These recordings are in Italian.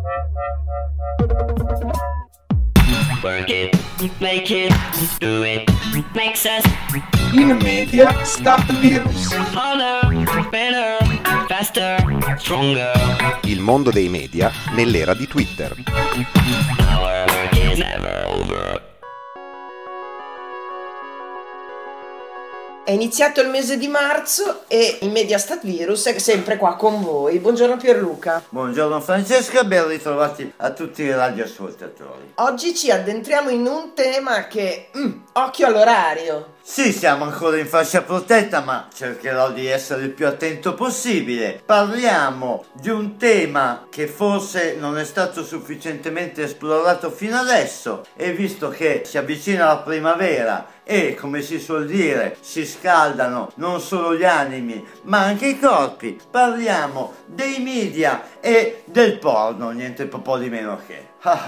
Work it, make it, do it, makes us In media Stat Virus. harder, better, faster, stronger. Il mondo dei media nell'era di Twitter. Our work is never over. È iniziato il mese di marzo e il Media Stat Virus è sempre qua con voi. Buongiorno Pierluca. Buongiorno Francesca, ben ritrovati a tutti i radioascoltatori. Oggi ci addentriamo in un tema che, occhio all'orario. Sì, siamo ancora in fascia protetta, ma cercherò di essere il più attento possibile. Parliamo di un tema che forse non è stato sufficientemente esplorato fino adesso, e visto che si avvicina la primavera e, come si suol dire, si scaldano non solo gli animi ma anche i corpi, parliamo dei media e del porno, niente po' di meno che.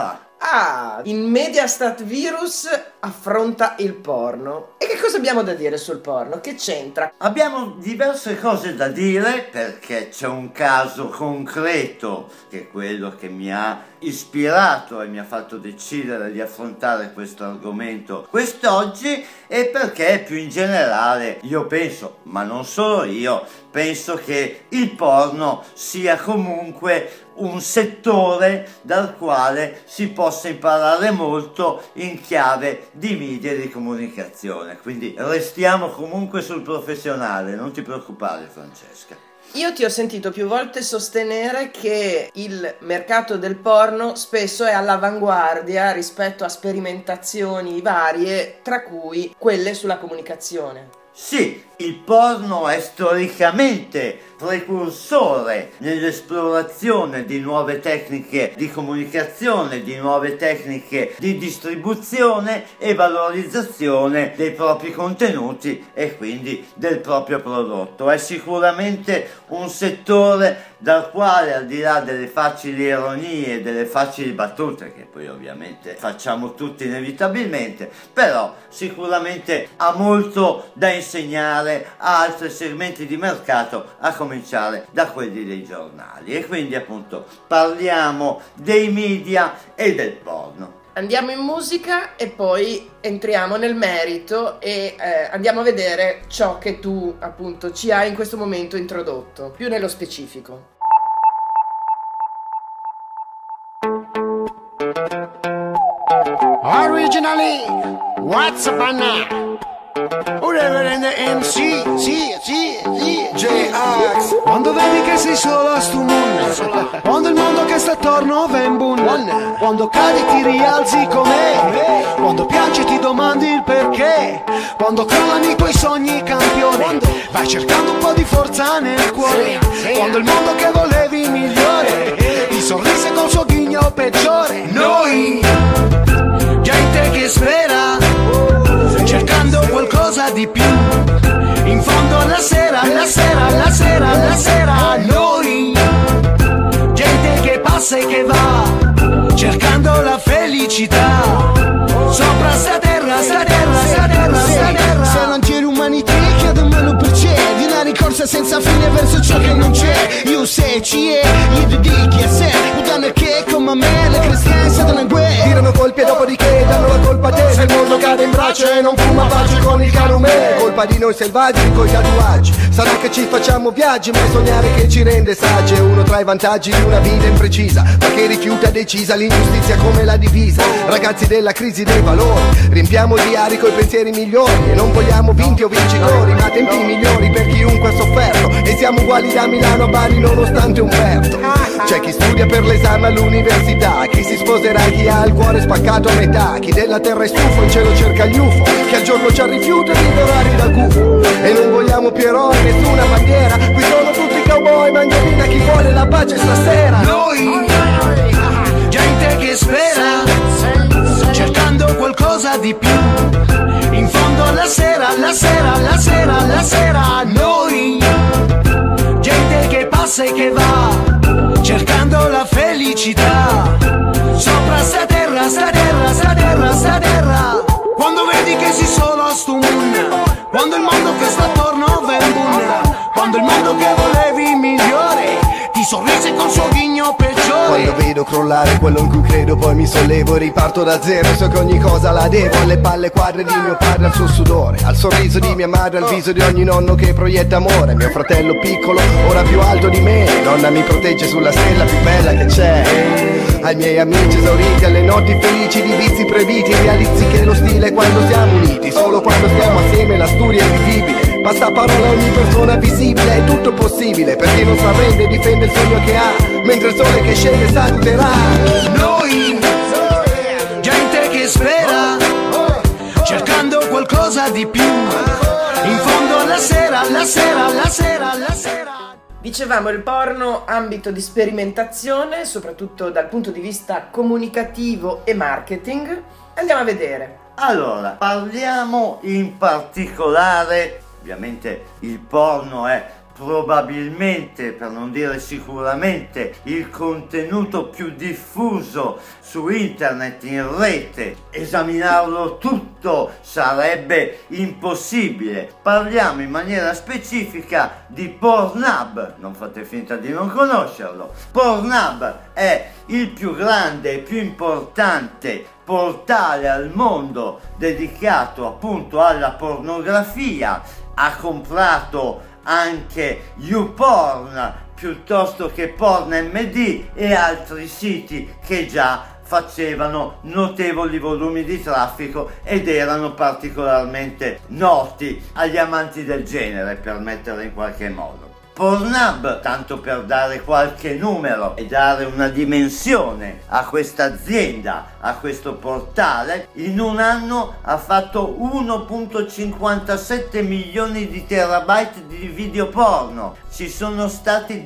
Il Media Stat Virus affronta il porno. E che cosa abbiamo da dire sul porno? Che c'entra? Abbiamo diverse cose da dire perché c'è un caso concreto che è quello che mi ha ispirato e mi ha fatto decidere di affrontare questo argomento quest'oggi, e perché più in generale io penso, ma non solo io, penso che il porno sia comunque un settore dal quale si possa imparare molto in chiave di media e di comunicazione, quindi restiamo comunque sul professionale, non ti preoccupare Francesca. Io ti ho sentito più volte sostenere che il mercato del porno spesso è all'avanguardia rispetto a sperimentazioni varie, tra cui quelle sulla comunicazione. Sì, il porno è storicamente precursore nell'esplorazione di nuove tecniche di comunicazione, di nuove tecniche di distribuzione e valorizzazione dei propri contenuti e quindi del proprio prodotto. È sicuramente un settore dal quale, al di là delle facili ironie e delle facili battute, che poi ovviamente facciamo tutti inevitabilmente, però sicuramente ha molto da insegnare a altri segmenti di mercato, a cominciare da quelli dei giornali. E quindi appunto parliamo dei media e del porno. Andiamo in musica e poi entriamo nel merito e andiamo a vedere ciò che tu appunto ci hai in questo momento introdotto, più nello specifico. Originally, what's up now? Whatever in the MC, J-Ax. Quando vedi che sei solo a stu mondo, quando il mondo che sta attorno va in bunna, quando cadi ti rialzi com'è, quando piangi ti domandi il perché, quando crollano i tuoi sogni campione, vai cercando un po' di forza nel cuore, quando il mondo che volevi migliore, ti sorrise col suo ghigno peggiore. Noi, gente che spera, cercando qualcosa di più, in fondo alla sera, noi, gente che passa e che va, cercando la felicità, sopra sta terra. Se non c'è l'umanità, chiedemelo perché, di una ricorsa senza fine verso ciò che non c'è. Io se ci è, gli dedichi a sé, puttane che come me, le cristiane siano in guerra, tirano colpi e dopodiché danno la colpa a te. Se il mondo cade in braccio e non fuma pace con il calumet, colpa di noi selvaggi coi tatuaggi. Sarà che ci facciamo viaggi, ma è sognare che ci rende saggi. È uno tra i vantaggi di una vita imprecisa, ma che rifiuta decisa l'ingiustizia come la divisa. Ragazzi della crisi dei valori, riempiamo diari coi pensieri migliori e non vogliamo vinti o vincitori, ma tempi migliori per chiunque ha sofferto. E siamo uguali da Milano a Bari nonostante Umberto. C'è chi studia per l'esame all'università, chi si sposerà, chi ha il cuore spaccato a metà, chi della terra è stufo in cielo cerca gli UFO, chi al giorno c'ha rifiuto di dorare da gufo. E non vogliamo più eroi, nessuna bandiera, qui sono tutti cowboy, mangiolina chi vuole la pace stasera. Noi, gente che spera, cercando qualcosa di più, in fondo alla sera, noi, gente che passa e che va, cercando la felicità, sopra sta terra. Quando vedi che sei solo a stu mondo, quando il mondo che sta attorno va in bunna, quando il mondo che volevi migliore, ti sorrise col suo ghigno peggiore. Quando vedo crollare quello in cui credo, poi mi sollevo e riparto da zero. So che ogni cosa la devo alle palle quadre di mio padre, al suo sudore, al sorriso di mia madre, al viso di ogni nonno che proietta amore. Mio fratello piccolo, ora più alto di me, nonna mi protegge sulla stella più bella che c'è. Ai miei amici esauriti, alle notti felici di vizi proibiti, realizzi che lo stile è quando siamo uniti. Solo quando stiamo assieme la storia è vivibile. Basta parola a ogni persona visibile, è tutto possibile per chi non si arrende e difende il sogno che ha, mentre il sole che scende saluterà. Noi, gente che spera, cercando qualcosa di più, in fondo alla sera, la sera, la sera, la sera. Dicevamo il porno, ambito di sperimentazione, soprattutto dal punto di vista comunicativo e marketing. Andiamo a vedere. Allora, parliamo in particolare, ovviamente il porno è probabilmente, per non dire sicuramente, il contenuto più diffuso su internet, in rete. Esaminarlo tutto sarebbe impossibile. Parliamo in maniera specifica di Pornhub, non fate finta di non conoscerlo. Pornhub è il più grande e più importante portale al mondo dedicato appunto alla pornografia. Ha comprato anche YouPorn piuttosto che PornMD e altri siti che già facevano notevoli volumi di traffico ed erano particolarmente noti agli amanti del genere, per metterla in qualche modo. Pornhub, tanto per dare qualche numero e dare una dimensione a questa azienda, a questo portale, in un anno ha fatto 1,57 milioni di terabyte di video porno. Ci sono stati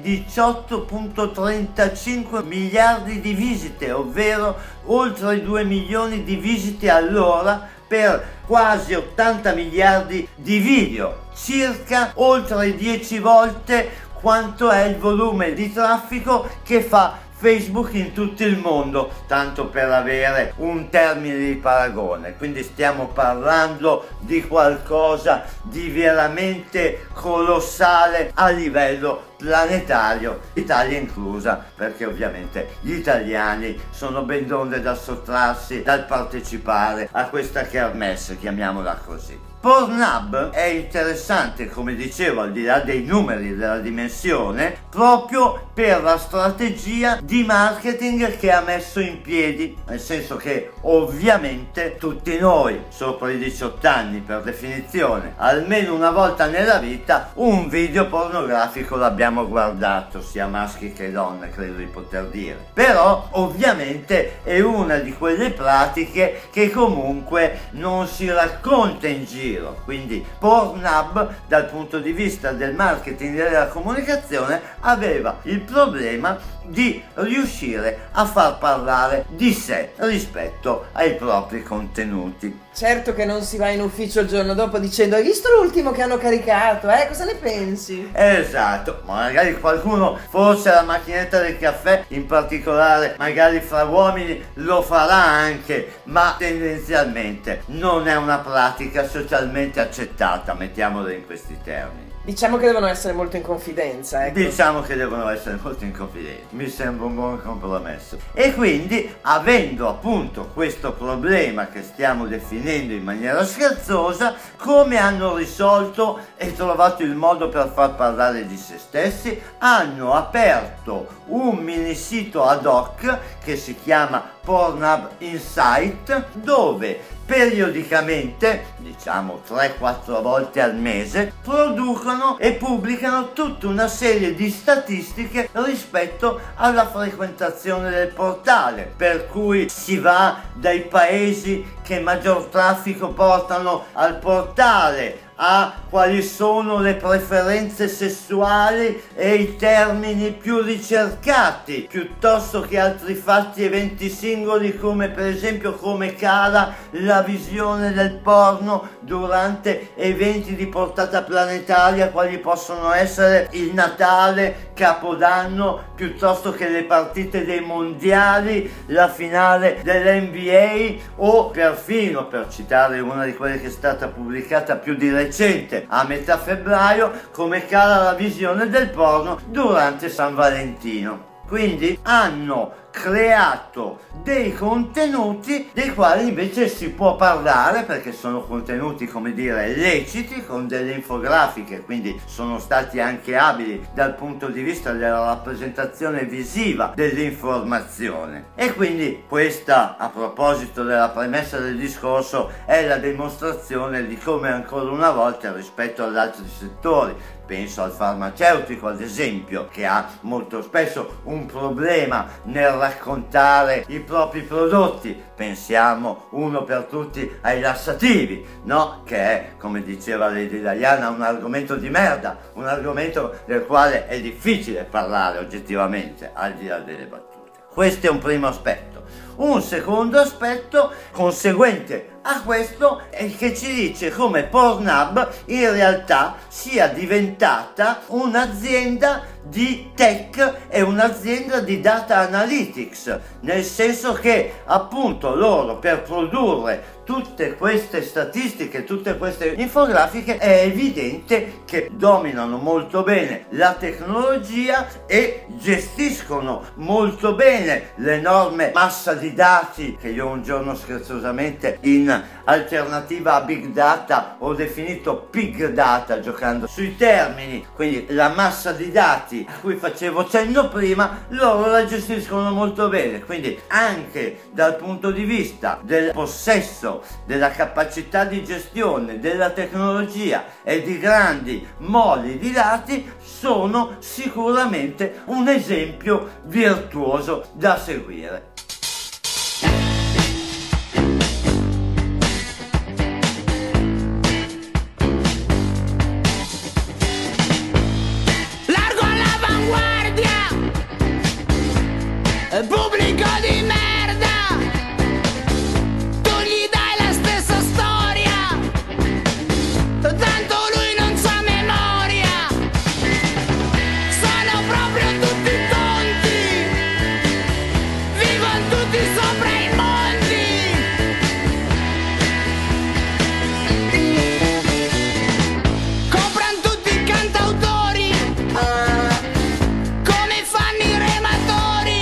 18,35 miliardi di visite, ovvero oltre 2 milioni di visite all'ora per quasi 80 miliardi di video, circa oltre 10 volte quanto è il volume di traffico che fa Facebook in tutto il mondo, tanto per avere un termine di paragone. Quindi stiamo parlando di qualcosa di veramente colossale a livello planetario, Italia inclusa, perché ovviamente gli italiani sono ben donde da sottrarsi dal partecipare a questa kermesse, chiamiamola così. Pornhub è interessante, come dicevo, al di là dei numeri e della dimensione, proprio per la strategia di marketing che ha messo in piedi, nel senso che ovviamente tutti noi sopra i 18 anni, per definizione, almeno una volta nella vita un video pornografico l'abbiamo guardato, sia maschi che donne, credo di poter dire. Però ovviamente è una di quelle pratiche che comunque non si racconta in giro. Quindi Pornhub, dal punto di vista del marketing e della comunicazione, aveva il problema di riuscire a far parlare di sé rispetto ai propri contenuti. Certo che non si va in ufficio il giorno dopo dicendo: hai visto l'ultimo che hanno caricato? Cosa ne pensi? Esatto, ma magari qualcuno, forse la macchinetta del caffè, in particolare magari fra uomini, lo farà anche, ma tendenzialmente non è una pratica socialmente accettata, mettiamola in questi termini. Diciamo che devono essere molto in confidenza, ecco. Diciamo che devono essere molto in confidenza, mi sembra un buon compromesso. E quindi, avendo appunto questo problema che stiamo definendo in maniera scherzosa, come hanno risolto e trovato il modo per far parlare di se stessi? Hanno aperto un mini sito ad hoc che si chiama Pornhub Insight, dove periodicamente, diciamo 3-4 volte al mese, producono e pubblicano tutta una serie di statistiche rispetto alla frequentazione del portale, per cui si va dai paesi che maggior traffico portano al portale a quali sono le preferenze sessuali e i termini più ricercati, piuttosto che altri fatti, eventi singoli, come per esempio come cala la visione del porno durante eventi di portata planetaria, quali possono essere il Natale, Capodanno piuttosto che le partite dei mondiali, la finale dell'NBA o perfino, per citare una di quelle che è stata pubblicata più di recente, a metà febbraio, come cala la visione del porno durante San Valentino. Quindi hanno creato dei contenuti dei quali invece si può parlare, perché sono contenuti, come dire, leciti, con delle infografiche, quindi sono stati anche abili dal punto di vista della rappresentazione visiva dell'informazione. E quindi questa, a proposito della premessa del discorso, è la dimostrazione di come ancora una volta rispetto ad altri settori, penso al farmaceutico ad esempio, che ha molto spesso un problema nel raccontare i propri prodotti, pensiamo uno per tutti ai lassativi, no? Che è, come diceva Lady Diana, un argomento di merda, un argomento del quale è difficile parlare oggettivamente, al di là delle battute. Questo è un primo aspetto. Un secondo aspetto conseguente a questo è che ci dice come Pornhub in realtà sia diventata un'azienda di tech e un'azienda di data analytics, nel senso che appunto loro, per produrre tutte queste statistiche, tutte queste infografiche, è evidente che dominano molto bene la tecnologia e gestiscono molto bene l'enorme massa di dati che io un giorno scherzosamente in alternativa a big data ho definito pig data, giocando sui termini. Quindi la massa di dati a cui facevo cenno prima, loro la gestiscono molto bene. Quindi anche dal punto di vista del possesso, della capacità di gestione della tecnologia e di grandi moli di dati, sono sicuramente un esempio virtuoso da seguire. Pubblico di merda, tu gli dai la stessa storia, tanto lui non c'ha memoria, sono proprio tutti tonti, vivono tutti sopra i monti, comprano tutti i cantautori, come fanno i rematori.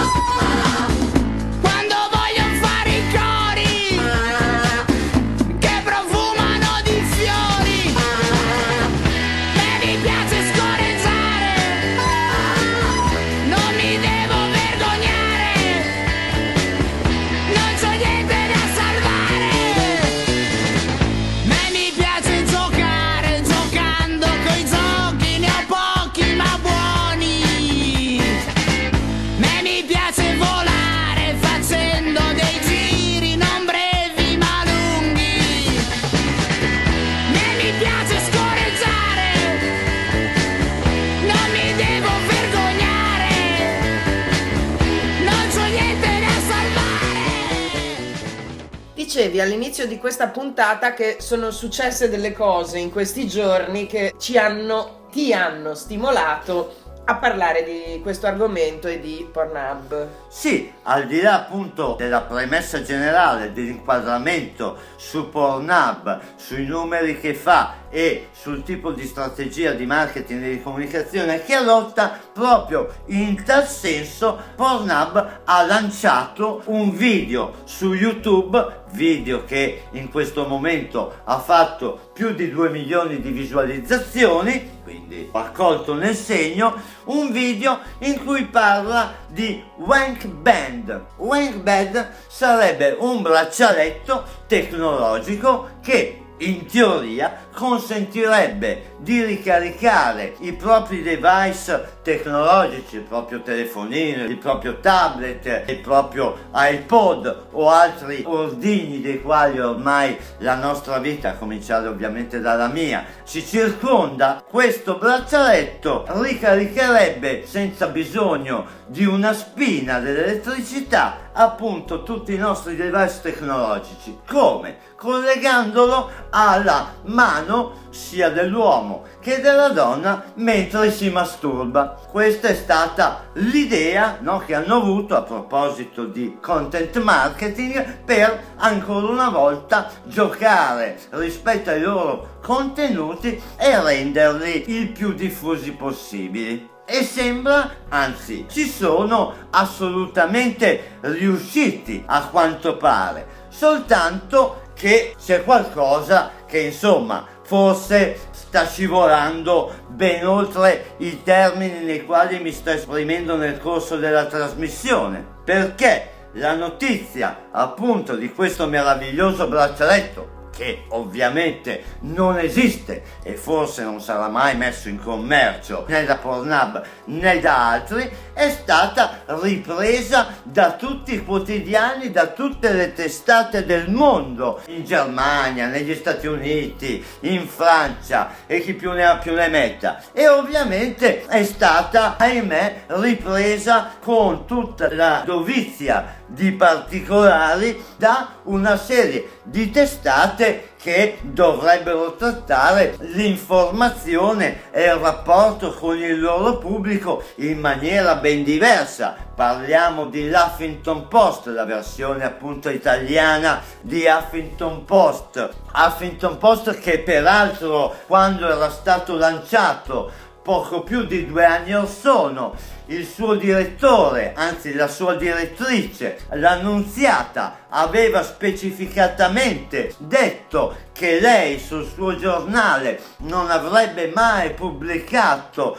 Quando vogliono fare i cori che profumano di fiori, me mi piace scorreggiare, non mi devo vergognare, non c'ho niente da salvare, me mi piace giocare, giocando coi giochi ne ho pochi ma buoni, me mi piace volare facendo dei giri non brevi ma lunghi, me mi piace scorreggiare, non mi devo vergognare, non c'ho niente da salvare. Dicevi all'inizio di questa puntata che sono successe delle cose in questi giorni che ti hanno stimolato a parlare di questo argomento e di Pornhub. Sì, al di là appunto della premessa generale dell'inquadramento su Pornhub, sui numeri che fa e sul tipo di strategia di marketing e di comunicazione che adotta, proprio in tal senso Pornhub ha lanciato un video su YouTube, video che in questo momento ha fatto più di 2 milioni di visualizzazioni, quindi ha colto nel segno, un video in cui parla di Wank Band. Wank Band sarebbe un braccialetto tecnologico che in teoria consentirebbe di ricaricare i propri device tecnologici, il proprio telefonino, il proprio tablet, il proprio iPod o altri ordini dei quali ormai la nostra vita, a cominciare ovviamente dalla mia, ci circonda. Questo braccialetto ricaricherebbe senza bisogno di una spina dell'elettricità appunto tutti i nostri device tecnologici. Come? Collegandolo alla mano mano sia dell'uomo che della donna mentre si masturba. Questa è stata l'idea, no, che hanno avuto a proposito di content marketing per ancora una volta giocare rispetto ai loro contenuti e renderli il più diffusi possibili. E sembra, anzi, ci sono assolutamente riusciti a quanto pare, soltanto che c'è qualcosa che insomma forse sta scivolando ben oltre i termini nei quali mi sto esprimendo nel corso della trasmissione, perché la notizia appunto di questo meraviglioso braccialetto, che ovviamente non esiste e forse non sarà mai messo in commercio né da Pornhub né da altri, è stata ripresa da tutti i quotidiani, da tutte le testate del mondo, in Germania, negli Stati Uniti, in Francia e chi più ne ha più ne metta, e ovviamente è stata, ahimè, ripresa con tutta la dovizia di particolari da una serie di testate che dovrebbero trattare l'informazione e il rapporto con il loro pubblico in maniera ben diversa. Parliamo di Huffington Post, la versione appunto italiana di Huffington Post. Huffington Post che peraltro, quando era stato lanciato poco più di 2 anni or sono, il suo direttore, anzi la sua direttrice, l'annunziata, aveva specificatamente detto che lei sul suo giornale non avrebbe mai pubblicato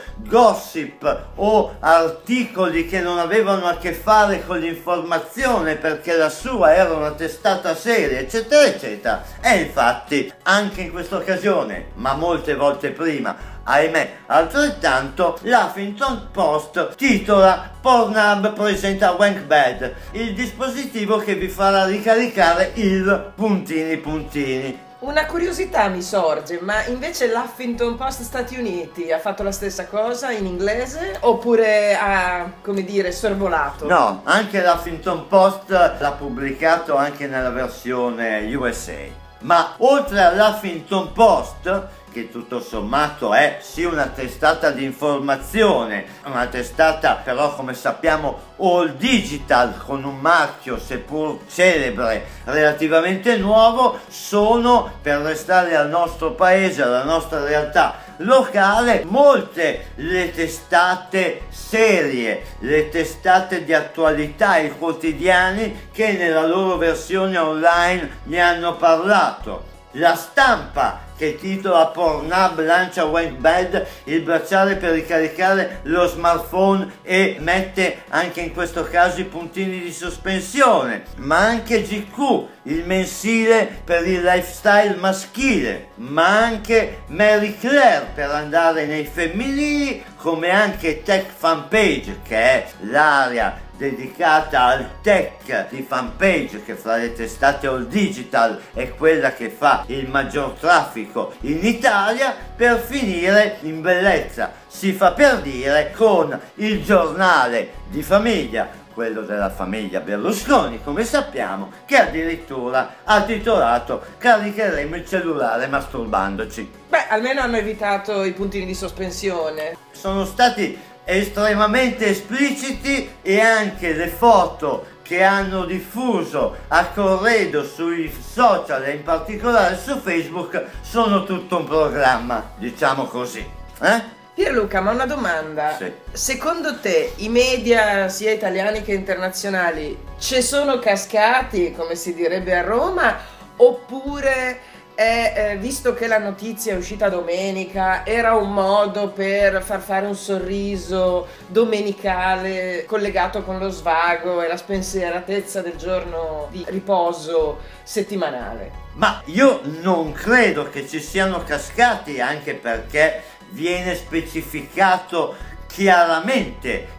gossip o articoli che non avevano a che fare con l'informazione, perché la sua era una testata seria, eccetera eccetera. E infatti anche in questa occasione, ma molte volte prima, ahimè altrettanto, l'Huffington Post titola Pornhub presenta WankBed, il dispositivo che vi farà ricaricare il puntini puntini. Una curiosità mi sorge, ma invece l'Huffington Post Stati Uniti ha fatto la stessa cosa in inglese oppure ha, come dire, sorvolato? No, anche l'Huffington Post l'ha pubblicato anche nella versione USA. Ma oltre all'Huffington Post, che tutto sommato è sì una testata di informazione, una testata però come sappiamo all digital, con un marchio seppur celebre relativamente nuovo, sono, per restare al nostro paese, alla nostra realtà locale, molte le testate serie, le testate di attualità, i quotidiani che nella loro versione online ne hanno parlato. La Stampa, che titola Pornhub lancia WankBed, il bracciale per ricaricare lo smartphone, e mette anche in questo caso i puntini di sospensione, ma anche GQ, il mensile per il lifestyle maschile, ma anche Marie Claire per andare nei femminili, come anche Tech Fanpage, che è l'area dedicata al tech di Fanpage, che fra le testate all digital è quella che fa il maggior traffico in Italia, per finire in bellezza, si fa per dire, con il giornale di famiglia, quello della famiglia Berlusconi, come sappiamo, che addirittura ha titolato "Caricheremo il cellulare masturbandoci". Beh, almeno hanno evitato i puntini di sospensione. Sono stati estremamente espliciti, e anche le foto che hanno diffuso a corredo sui social e in particolare su Facebook sono tutto un programma, diciamo così. Pierluca, ma una domanda. Sì. Secondo te i media, sia italiani che internazionali, ci sono cascati, come si direbbe a Roma, oppure visto che la notizia è uscita domenica, era un modo per far fare un sorriso domenicale collegato con lo svago e la spensieratezza del giorno di riposo settimanale? Ma io non credo che ci siano cascati, anche perché viene specificato chiaramente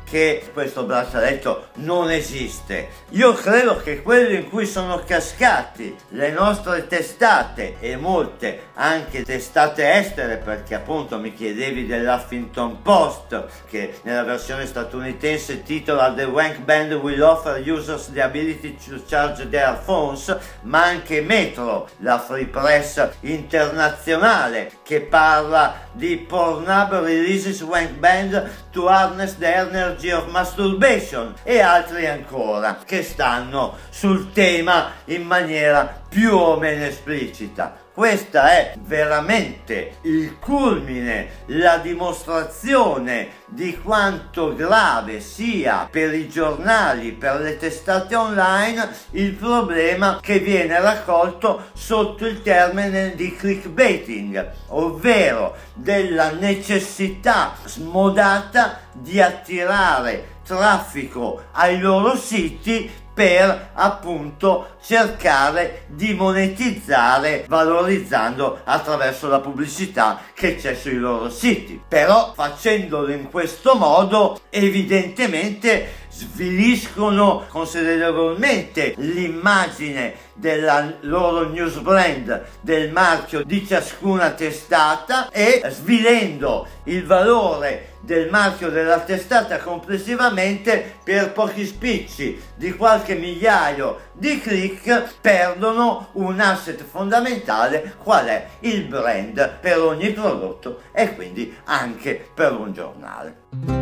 che questo braccialetto non esiste. Io credo che quello in cui sono cascati le nostre testate e molte anche testate estere, perché appunto mi chiedevi dell'Huffington Post che nella versione statunitense titola The Wank Band will offer users the ability to charge their phones, ma anche Metro, la free press internazionale, che parla di Pornhub releases Wank Band to harness the energy of masturbation, e altri ancora che stanno sul tema in maniera più o meno esplicita. Questa è veramente il culmine, la dimostrazione di quanto grave sia per i giornali, per le testate online, il problema che viene raccolto sotto il termine di clickbaiting, ovvero della necessità smodata di attirare traffico ai loro siti per appunto cercare di monetizzare valorizzando attraverso la pubblicità che c'è sui loro siti. Però facendolo in questo modo evidentemente sviliscono considerevolmente l'immagine della loro news brand, del marchio di ciascuna testata, e svilendo il valore del marchio della testata complessivamente per pochi spicci di qualche migliaio di click perdono un asset fondamentale qual è il brand per ogni prodotto e quindi anche per un giornale.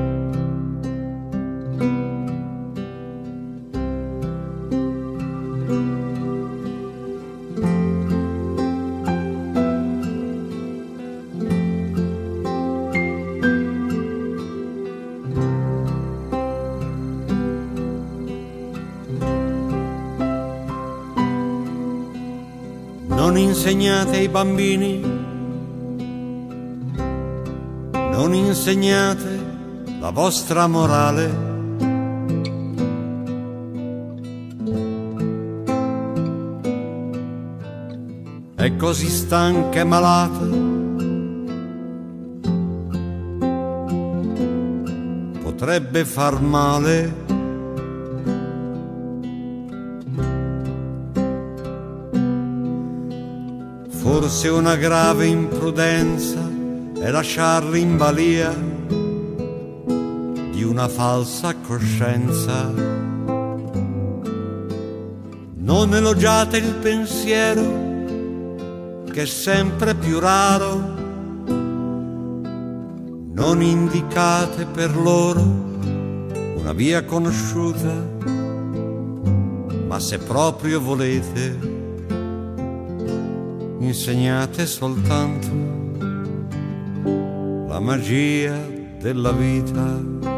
Non insegnate ai bambini, non insegnate la vostra morale. È così stanca e malata, potrebbe far male. Forse una grave imprudenza è lasciarli in balia di una falsa coscienza. Non elogiate il pensiero che è sempre più raro, non indicate per loro una via conosciuta, ma se proprio volete insegnate soltanto la magia della vita.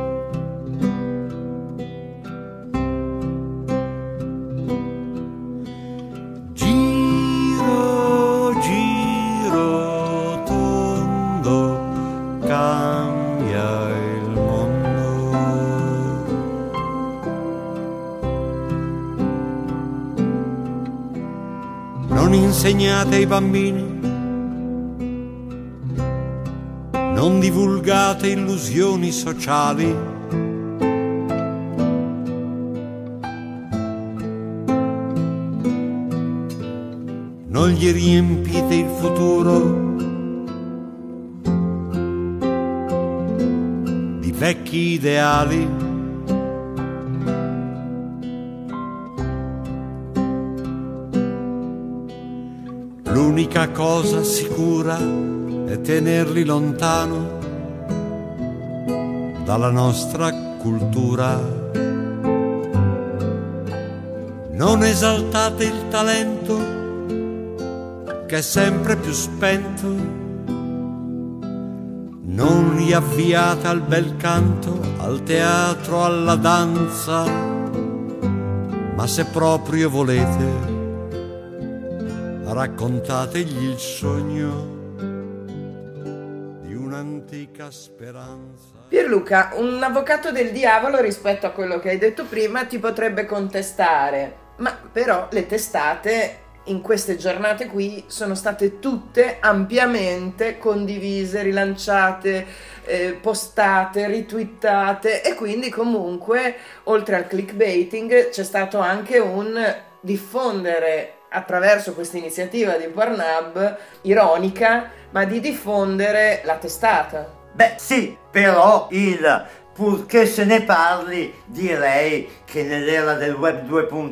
Giro, giro tondo, cambia il mondo. Non insegnate ai bambini, non divulgate illusioni sociali, non gli riempite il futuro di vecchi ideali. L'unica cosa sicura è tenerli lontano dalla nostra cultura. Non esaltate il talento che è sempre più spento, non riavviate al bel canto, al teatro, alla danza, ma se proprio volete raccontategli il sogno di un'antica speranza. Pierluca, un avvocato del diavolo rispetto a quello che hai detto prima ti potrebbe contestare, ma però le testate in queste giornate qui sono state tutte ampiamente condivise, rilanciate, postate, ritwittate, e quindi comunque oltre al clickbaiting c'è stato anche un diffondere attraverso questa iniziativa di Pornhub ironica, ma di diffondere la testata. Beh sì, però purché se ne parli, direi che nell'era del web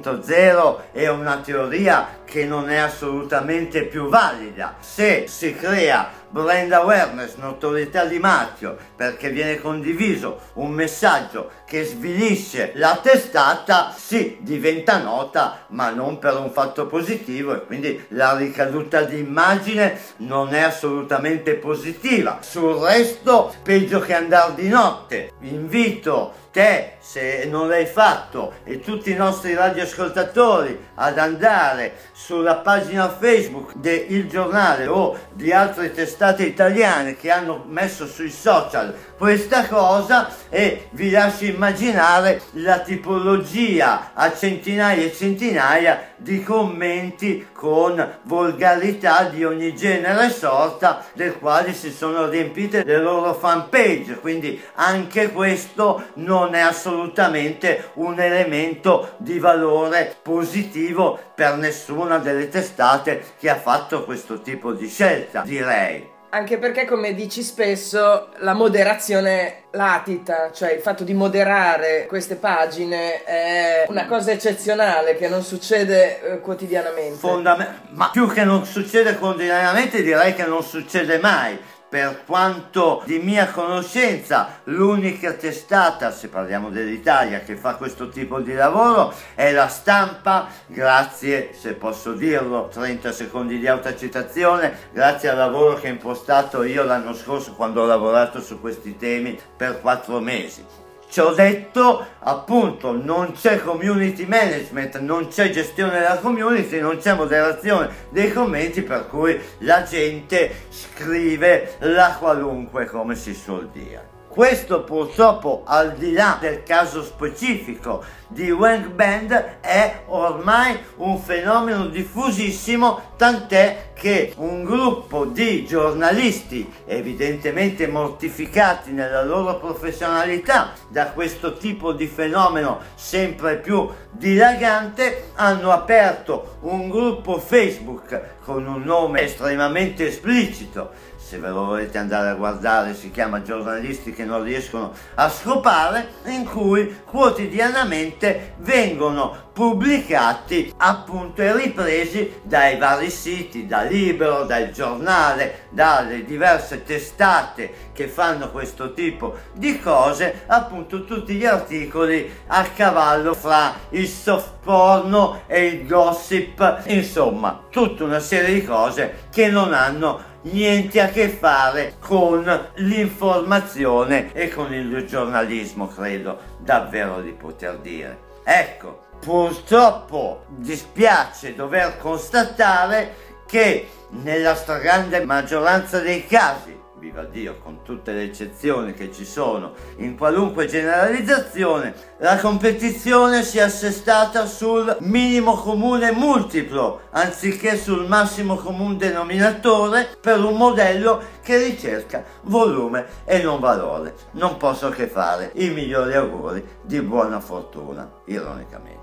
2.0 è una teoria che non è assolutamente più valida. Se si crea brand awareness, notorietà di marchio, perché viene condiviso un messaggio che svilisce la testata, sì, diventa nota, ma non per un fatto positivo, e quindi la ricaduta di immagine non è assolutamente positiva. Sul resto, peggio che andare di notte. Invito te, se non l'hai fatto, e tutti i nostri radioascoltatori ad andare sulla pagina Facebook de Il Giornale o di altre testate italiane che hanno messo sui social questa cosa, e vi lascio immaginare la tipologia a centinaia e centinaia di commenti con volgarità di ogni genere e sorta, del quali si sono riempite le loro fanpage. Quindi anche questo non è assolutamente un elemento di valore positivo per nessuna delle testate che ha fatto questo tipo di scelta, direi. Anche perché, come dici spesso, la moderazione latita, cioè il fatto di moderare queste pagine è una cosa eccezionale che non succede quotidianamente. Ma più che non succede quotidianamente, direi che non succede mai. Per quanto di mia conoscenza, l'unica testata, se parliamo dell'Italia, che fa questo tipo di lavoro è La Stampa, grazie, se posso dirlo, 30 secondi di autocitazione, grazie al lavoro che ho impostato io l'anno scorso quando ho lavorato su questi temi per 4 mesi. Ci ho detto, appunto, non c'è community management, non c'è gestione della community, non c'è moderazione dei commenti, per cui la gente scrive la qualunque, come si suol dire. Questo purtroppo, al di là del caso specifico di Wangband, è ormai un fenomeno diffusissimo, tant'è che un gruppo di giornalisti evidentemente mortificati nella loro professionalità da questo tipo di fenomeno sempre più dilagante hanno aperto un gruppo Facebook con un nome estremamente esplicito. Se ve lo volete andare a guardare, si chiama Giornalisti che non riescono a scopare, in cui quotidianamente vengono pubblicati appunto e ripresi dai vari siti, da Libero, dal Giornale, dalle diverse testate che fanno questo tipo di cose, appunto tutti gli articoli a cavallo fra il soft porno e il gossip, insomma tutta una serie di cose che non hanno niente a che fare con l'informazione e con il giornalismo, credo davvero di poter dire. Ecco, purtroppo dispiace dover constatare che nella stragrande maggioranza dei casi, viva Dio, con tutte le eccezioni che ci sono in qualunque generalizzazione, la competizione si è assestata sul minimo comune multiplo anziché sul massimo comune denominatore, per un modello che ricerca volume e non valore. Non posso che fare i migliori auguri di buona fortuna, ironicamente.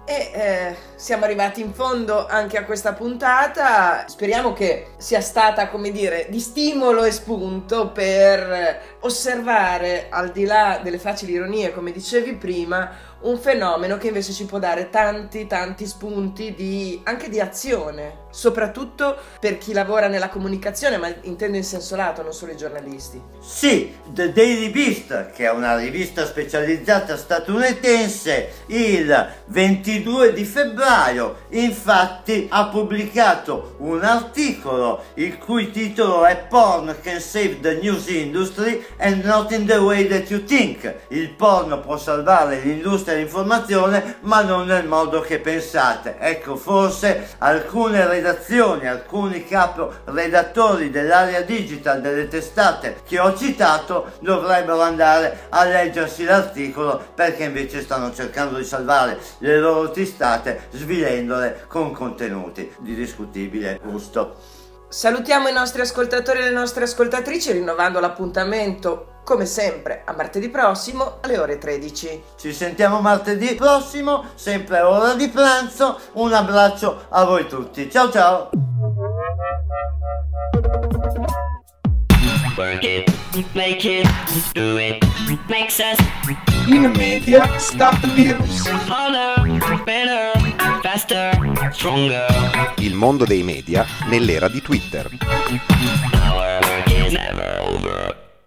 E siamo arrivati in fondo anche a questa puntata. Speriamo che sia stata, come dire, di stimolo e spunto per osservare, al di là delle facili ironie, come dicevi prima, un fenomeno che invece ci può dare tanti spunti anche di azione, soprattutto per chi lavora nella comunicazione, ma intendo in senso lato, non solo i giornalisti. Sì, The Daily Beast, che è una rivista specializzata statunitense, il 22 di febbraio infatti ha pubblicato un articolo il cui titolo è Porn can save the news industry and not in the way that you think. Il porno può salvare l'industria giusta l'informazione, ma non nel modo che pensate. Ecco, forse alcune redazioni, alcuni caporedattori dell'area digital delle testate che ho citato dovrebbero andare a leggersi l'articolo, perché invece stanno cercando di salvare le loro testate svilendole con contenuti di discutibile gusto. Salutiamo i nostri ascoltatori e le nostre ascoltatrici, rinnovando l'appuntamento come sempre a martedì prossimo alle ore 13. Ci sentiamo martedì prossimo, sempre a ora di pranzo. Un abbraccio a voi tutti. Ciao ciao. Work it, make it, do it, makes us In media, stop the news. harder, better, faster, stronger. Il mondo dei media nell'era di Twitter. Our work is never over.